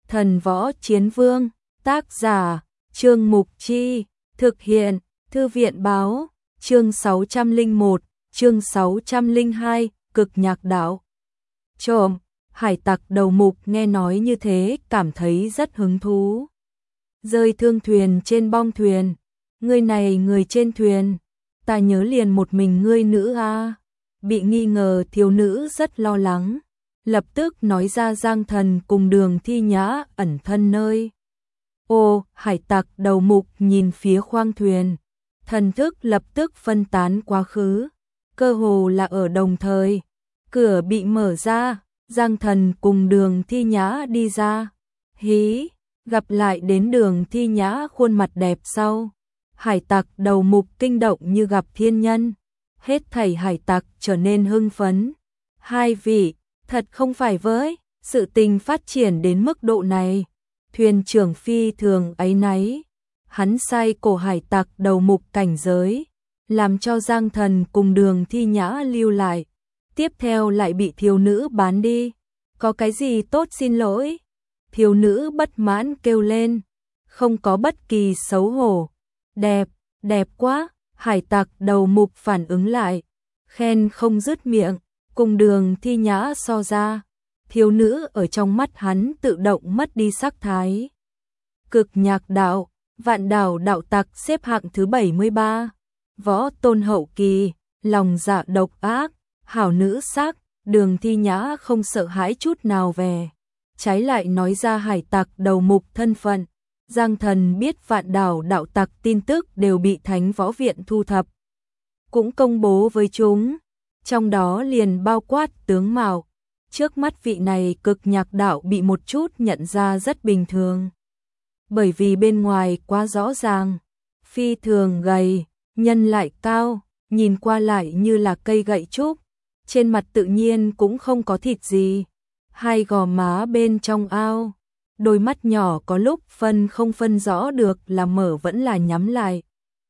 Thần Võ Chiến Vương, tác giả, Trương Mục Chi, thực hiện, Thư viện Báo, chương 601, chương 602, Cực Nhạc Đạo. Trộm, hải tặc đầu mục nghe nói như thế cảm thấy rất hứng thú. Rơi thương thuyền trên bong thuyền, ngươi này người trên thuyền, ta nhớ liền một mình ngươi nữ a. Bị nghi ngờ thiếu nữ rất lo lắng, lập tức nói ra Giang Thần cùng Đường Thi Nhã ẩn thân nơi. Ô, hải tặc đầu mục nhìn phía khoang thuyền, thần thức lập tức phân tán quá khứ, cơ hồ là ở đồng thời. Cửa bị mở ra, Giang Thần cùng Đường Thi Nhã đi ra. Hí, gặp lại đến Đường Thi Nhã khuôn mặt đẹp sau. Hải tặc đầu mục kinh động như gặp thiên nhân. Hết thảy hải tặc trở nên hưng phấn. Hai vị, thật không phải với, sự tình phát triển đến mức độ này. Thuyền trưởng phi thường áy náy. Hắn sai cổ hải tặc đầu mục cảnh giới, làm cho Giang Thần cùng Đường Thi Nhã lưu lại. Tiếp theo lại bị thiếu nữ bán đi. Có cái gì tốt xin lỗi? Thiếu nữ bất mãn kêu lên. Không có bất kỳ xấu hổ. Đẹp, đẹp quá. Hải tặc đầu mục phản ứng lại. Khen không dứt miệng. Cùng Đường Thi Nhã so ra. Thiếu nữ ở trong mắt hắn tự động mất đi sắc thái. Cực Nhạc Đạo, Vạn Đảo đạo tặc xếp hạng thứ 73. Võ tôn hậu kỳ, lòng dạ độc ác, hảo nữ sắc. Đường Thi Nhã không sợ hãi chút nào về, trái lại nói ra hải tặc đầu mục thân phận. Giang Thần biết Vạn Đảo đạo tặc tin tức đều bị Thánh Võ Viện thu thập, cũng công bố với chúng, trong đó liền bao quát tướng mạo. Trước mắt vị này Cực Nhạc Đạo bị một chút nhận ra rất bình thường, bởi vì bên ngoài quá rõ ràng, phi thường gầy, nhân lại cao, nhìn qua lại như là cây gậy trúc. Trên mặt tự nhiên cũng không có thịt gì, hai gò má bên trong ao, đôi mắt nhỏ có lúc không phân rõ được là mở vẫn là nhắm lại.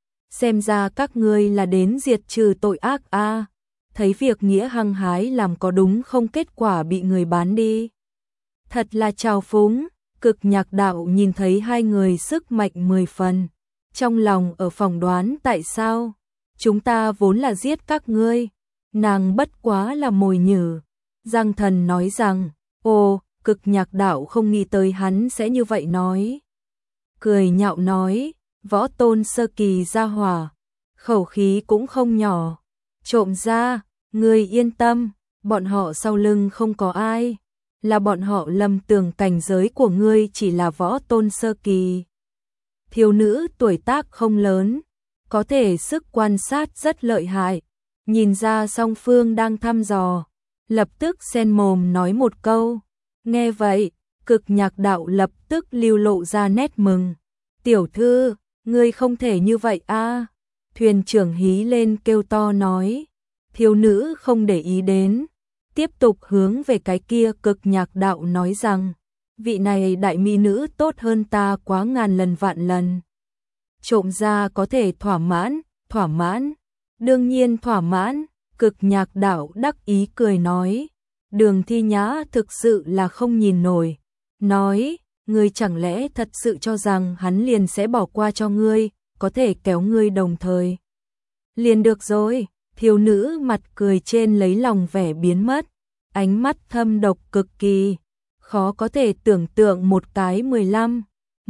Xem ra các ngươi là đến diệt trừ tội ác a. Thấy việc nghĩa hăng hái làm có đúng không, kết quả bị người bán đi. Thật là trào phúng. Cực Nhạc Đạo nhìn thấy hai người sức mạnh 10 phần, trong lòng ở phỏng đoán tại sao chúng ta vốn là giết các ngươi. Nàng bất quá là mồi nhử. Giang Thần nói rằng, ồ, Cực Nhạc Đạo không nghĩ tới hắn sẽ như vậy nói. Cười nhạo nói, võ tôn sơ kỳ gia hỏa, khẩu khí cũng không nhỏ. Trộm ra, ngươi yên tâm, bọn họ sau lưng không có ai. Là bọn họ lầm tưởng cảnh giới của ngươi chỉ là võ tôn sơ kỳ. Thiếu nữ tuổi tác không lớn, có thể sức quan sát rất lợi hại. Nhìn ra song phương đang thăm dò, lập tức xen mồm nói một câu. Nghe vậy, Cực Nhạc Đạo lập tức lưu lộ ra nét mừng. Tiểu thư, ngươi không thể như vậy a. Thuyền trưởng hí lên kêu to nói. Thiếu nữ không để ý đến, tiếp tục hướng về cái kia Cực Nhạc Đạo nói rằng, vị này đại mỹ nữ tốt hơn ta quá ngàn lần vạn lần. Trộm ra có thể thỏa mãn. Đương nhiên thỏa mãn. Cực Nhạc Đạo đắc ý cười nói. Đường Thi Nhã thực sự là không nhìn nổi, nói, ngươi chẳng lẽ thật sự cho rằng hắn liền sẽ bỏ qua cho ngươi, có thể kéo ngươi đồng thời. Liền được rồi. Thiếu nữ mặt cười trên lấy lòng vẻ biến mất, ánh mắt thâm độc cực kỳ, khó có thể tưởng tượng một cái 15,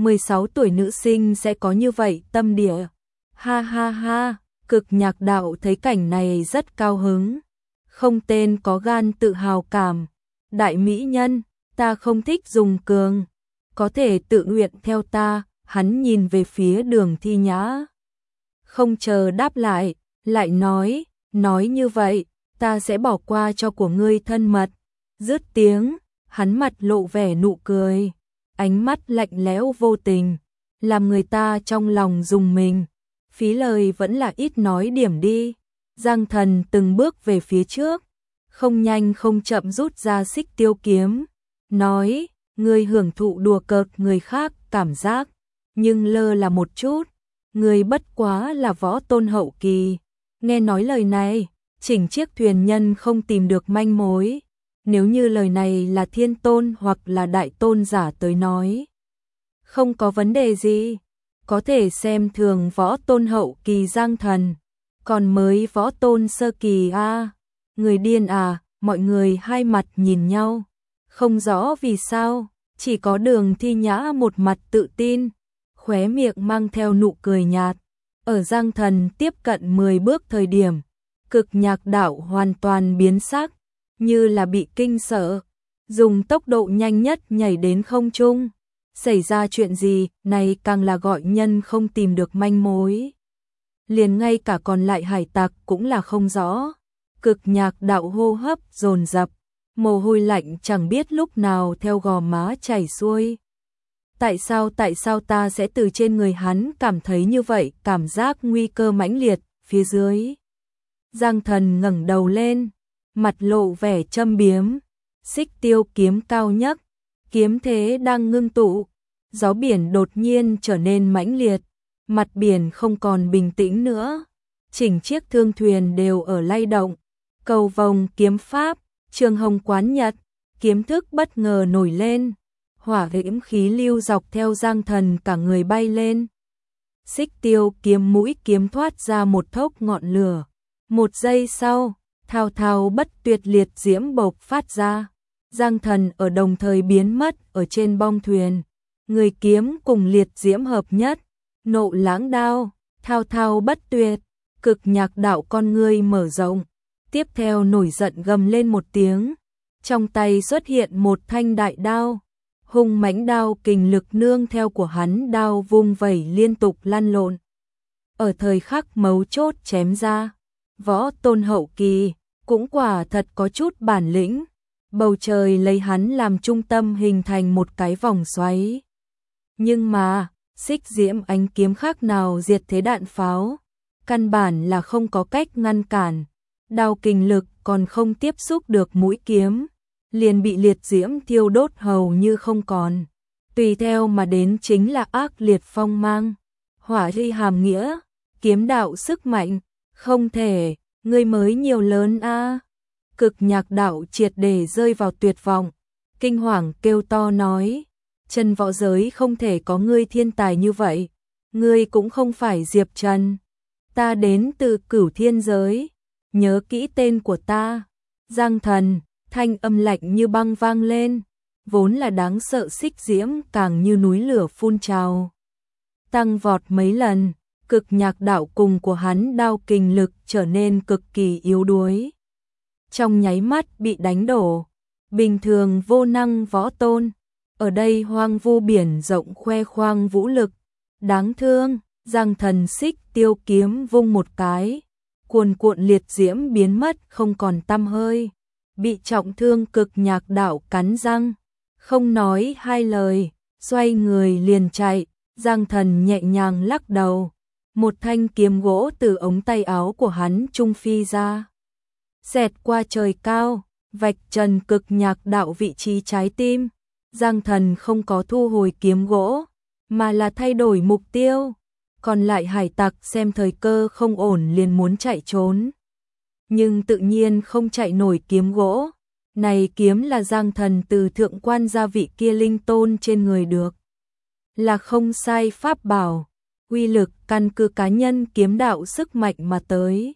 16 tuổi nữ sinh sẽ có như vậy tâm địa. Ha ha ha. Cực Nhạc Đạo thấy cảnh này rất cao hứng, không tên có gan tự hào cảm. Đại mỹ nhân, ta không thích dùng cường, có thể tự nguyện theo ta. Hắn nhìn về phía Đường Thi Nhã, không chờ đáp lại, lại nói như vậy, ta sẽ bỏ qua cho của ngươi thân mật. Dứt tiếng, hắn mặt lộ vẻ nụ cười, ánh mắt lạnh lẽo vô tình, làm người ta trong lòng rùng mình. Phí lời vẫn là ít nói điểm đi. Giang Thần từng bước về phía trước, không nhanh không chậm rút ra xích tiêu kiếm, nói, ngươi hưởng thụ đùa cợt người khác cảm giác, nhưng lơ là một chút, ngươi bất quá là võ tôn hậu kỳ. Nghe nói lời này, chỉnh chiếc thuyền nhân không tìm được manh mối. Nếu như lời này là thiên tôn hoặc là đại tôn giả tới nói, không có vấn đề gì, có thể xem thường võ tôn hậu kỳ Giang Thần, còn mới võ tôn sơ kỳ a, người điên à, mọi người hai mặt nhìn nhau, không rõ vì sao, chỉ có Đường Thi Nhã một mặt tự tin, khóe miệng mang theo nụ cười nhạt. Ở Giang Thần tiếp cận 10 bước thời điểm, Cực Nhạc Đạo hoàn toàn biến sắc, như là bị kinh sợ, dùng tốc độ nhanh nhất nhảy đến không trung. Xảy ra chuyện gì, này càng là gọi nhân không tìm được manh mối. Liền ngay cả còn lại hải tặc cũng là không rõ. Cực Nhạc Đạo hô hấp dồn dập, mồ hôi lạnh chẳng biết lúc nào theo gò má chảy xuôi. Tại sao ta sẽ từ trên người hắn cảm thấy như vậy, cảm giác nguy cơ mãnh liệt, phía dưới. Giang Thần ngẩng đầu lên, mặt lộ vẻ châm biếm, xích tiêu kiếm cao nhất, kiếm thế đang ngưng tụ, gió biển đột nhiên trở nên mãnh liệt, mặt biển không còn bình tĩnh nữa, chỉnh chiếc thương thuyền đều ở lay động, cầu vồng kiếm pháp, Trường Hồng Quán Nhật, kiếm thức bất ngờ nổi lên, hỏa diễm khí lưu dọc theo Giang Thần cả người bay lên. Xích tiêu kiếm mũi kiếm thoát ra một thốc ngọn lửa, một giây sau, thao thao bất tuyệt liệt diễm bộc phát ra. Giang Thần ở đồng thời biến mất ở trên bong thuyền, người kiếm cùng liệt diễm hợp nhất, nộ lãng đao, thao thao bất tuyệt, Cực Nhạc Đạo con ngươi mở rộng, tiếp theo nổi giận gầm lên một tiếng, trong tay xuất hiện một thanh đại đao, hung mãnh đao kình lực nương theo của hắn đao vung vẩy liên tục lăn lộn. Ở thời khắc mấu chốt chém ra, võ tôn hậu kỳ, cũng quả thật có chút bản lĩnh, bầu trời lấy hắn làm trung tâm hình thành một cái vòng xoáy. Nhưng mà, xích diễm ánh kiếm khác nào diệt thế đạn pháo, căn bản là không có cách ngăn cản, đao kình lực còn không tiếp xúc được mũi kiếm, liền bị liệt diễm thiêu đốt hầu như không còn. Tùy theo mà đến chính là ác liệt phong mang, hỏa ly hàm nghĩa, kiếm đạo sức mạnh, không thể, ngươi mới nhiều lớn a. Cực Nhạc Đạo triệt để rơi vào tuyệt vọng, kinh hoàng kêu to nói, Trần võ giới không thể có ngươi thiên tài như vậy, ngươi cũng không phải Diệp Trần, ta đến từ Cửu Thiên giới, nhớ kỹ tên của ta. Giang Thần, thanh âm lạnh như băng vang lên, vốn là đáng sợ xích diễm càng như núi lửa phun trào, tăng vọt mấy lần. Cực Nhạc Đạo cùng của hắn đao kình lực trở nên cực kỳ yếu đuối, trong nháy mắt bị đánh đổ. Bình thường vô năng võ tôn, ở đây hoang vu biển rộng khoe khoang vũ lực, đáng thương. Giang Thần xích tiêu kiếm vung một cái, cuồn cuộn liệt diễm biến mất không còn tăm hơi, bị trọng thương. Cực Nhạc Đạo cắn răng, không nói hai lời, xoay người liền chạy. Giang Thần nhẹ nhàng lắc đầu, một thanh kiếm gỗ từ ống tay áo của hắn trung phi ra, xẹt qua trời cao, vạch trần Cực Nhạc Đạo vị trí trái tim. Giang Thần không có thu hồi kiếm gỗ, mà là thay đổi mục tiêu. Còn lại hải tặc xem thời cơ không ổn liền muốn chạy trốn, nhưng tự nhiên không chạy nổi kiếm gỗ. Này kiếm là Giang Thần từ thượng quan gia vị kia linh tôn trên người được, là không sai pháp bảo, uy lực căn cứ cá nhân kiếm đạo sức mạnh mà tới.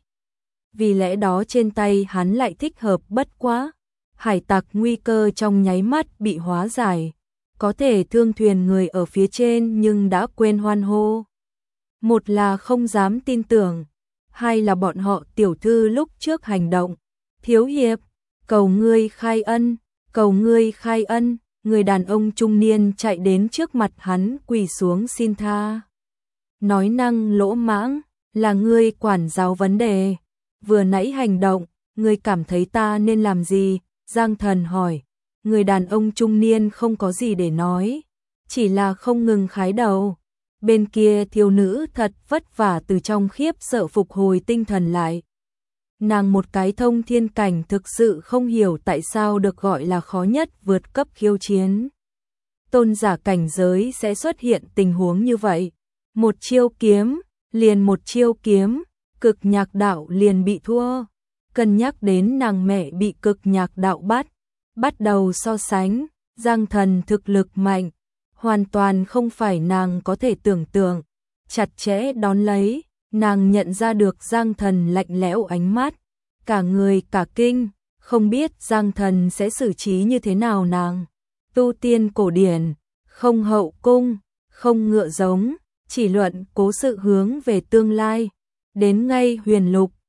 Vì lẽ đó trên tay hắn lại thích hợp bất quá. Hải tặc nguy cơ trong nháy mắt bị hóa giải, có thể thương thuyền người ở phía trên nhưng đã quên hoan hô. Một là không dám tin tưởng, hai là bọn họ tiểu thư lúc trước hành động. Thiếu hiệp, cầu ngươi khai ân, cầu ngươi khai ân. Người đàn ông trung niên chạy đến trước mặt hắn quỳ xuống xin tha. Nói năng lỗ mãng, là ngươi quản giáo vấn đề. Vừa nãy hành động, ngươi cảm thấy ta nên làm gì? Giang Thần hỏi. Người đàn ông trung niên không có gì để nói, chỉ là không ngừng khái đầu. Bên kia thiếu nữ thật vất vả từ trong khiếp sợ phục hồi tinh thần lại. Nàng một cái thông thiên cảnh thực sự không hiểu tại sao được gọi là khó nhất vượt cấp khiêu chiến. Tôn giả cảnh giới sẽ xuất hiện tình huống như vậy. Một chiêu kiếm, liền một chiêu kiếm, Cực Nhạc Đạo liền bị thua. Cân nhắc đến nàng mẹ bị Cực Nhạc Đạo bắt, bắt đầu so sánh, Giang Thần thực lực mạnh, hoàn toàn không phải nàng có thể tưởng tượng, chặt chẽ đón lấy, nàng nhận ra được Giang Thần lạnh lẽo ánh mắt, cả người cả kinh, không biết Giang Thần sẽ xử trí như thế nào nàng. Tu tiên cổ điển, không hậu cung, không ngựa giống, chỉ luận cố sự hướng về tương lai, đến ngay huyền lục,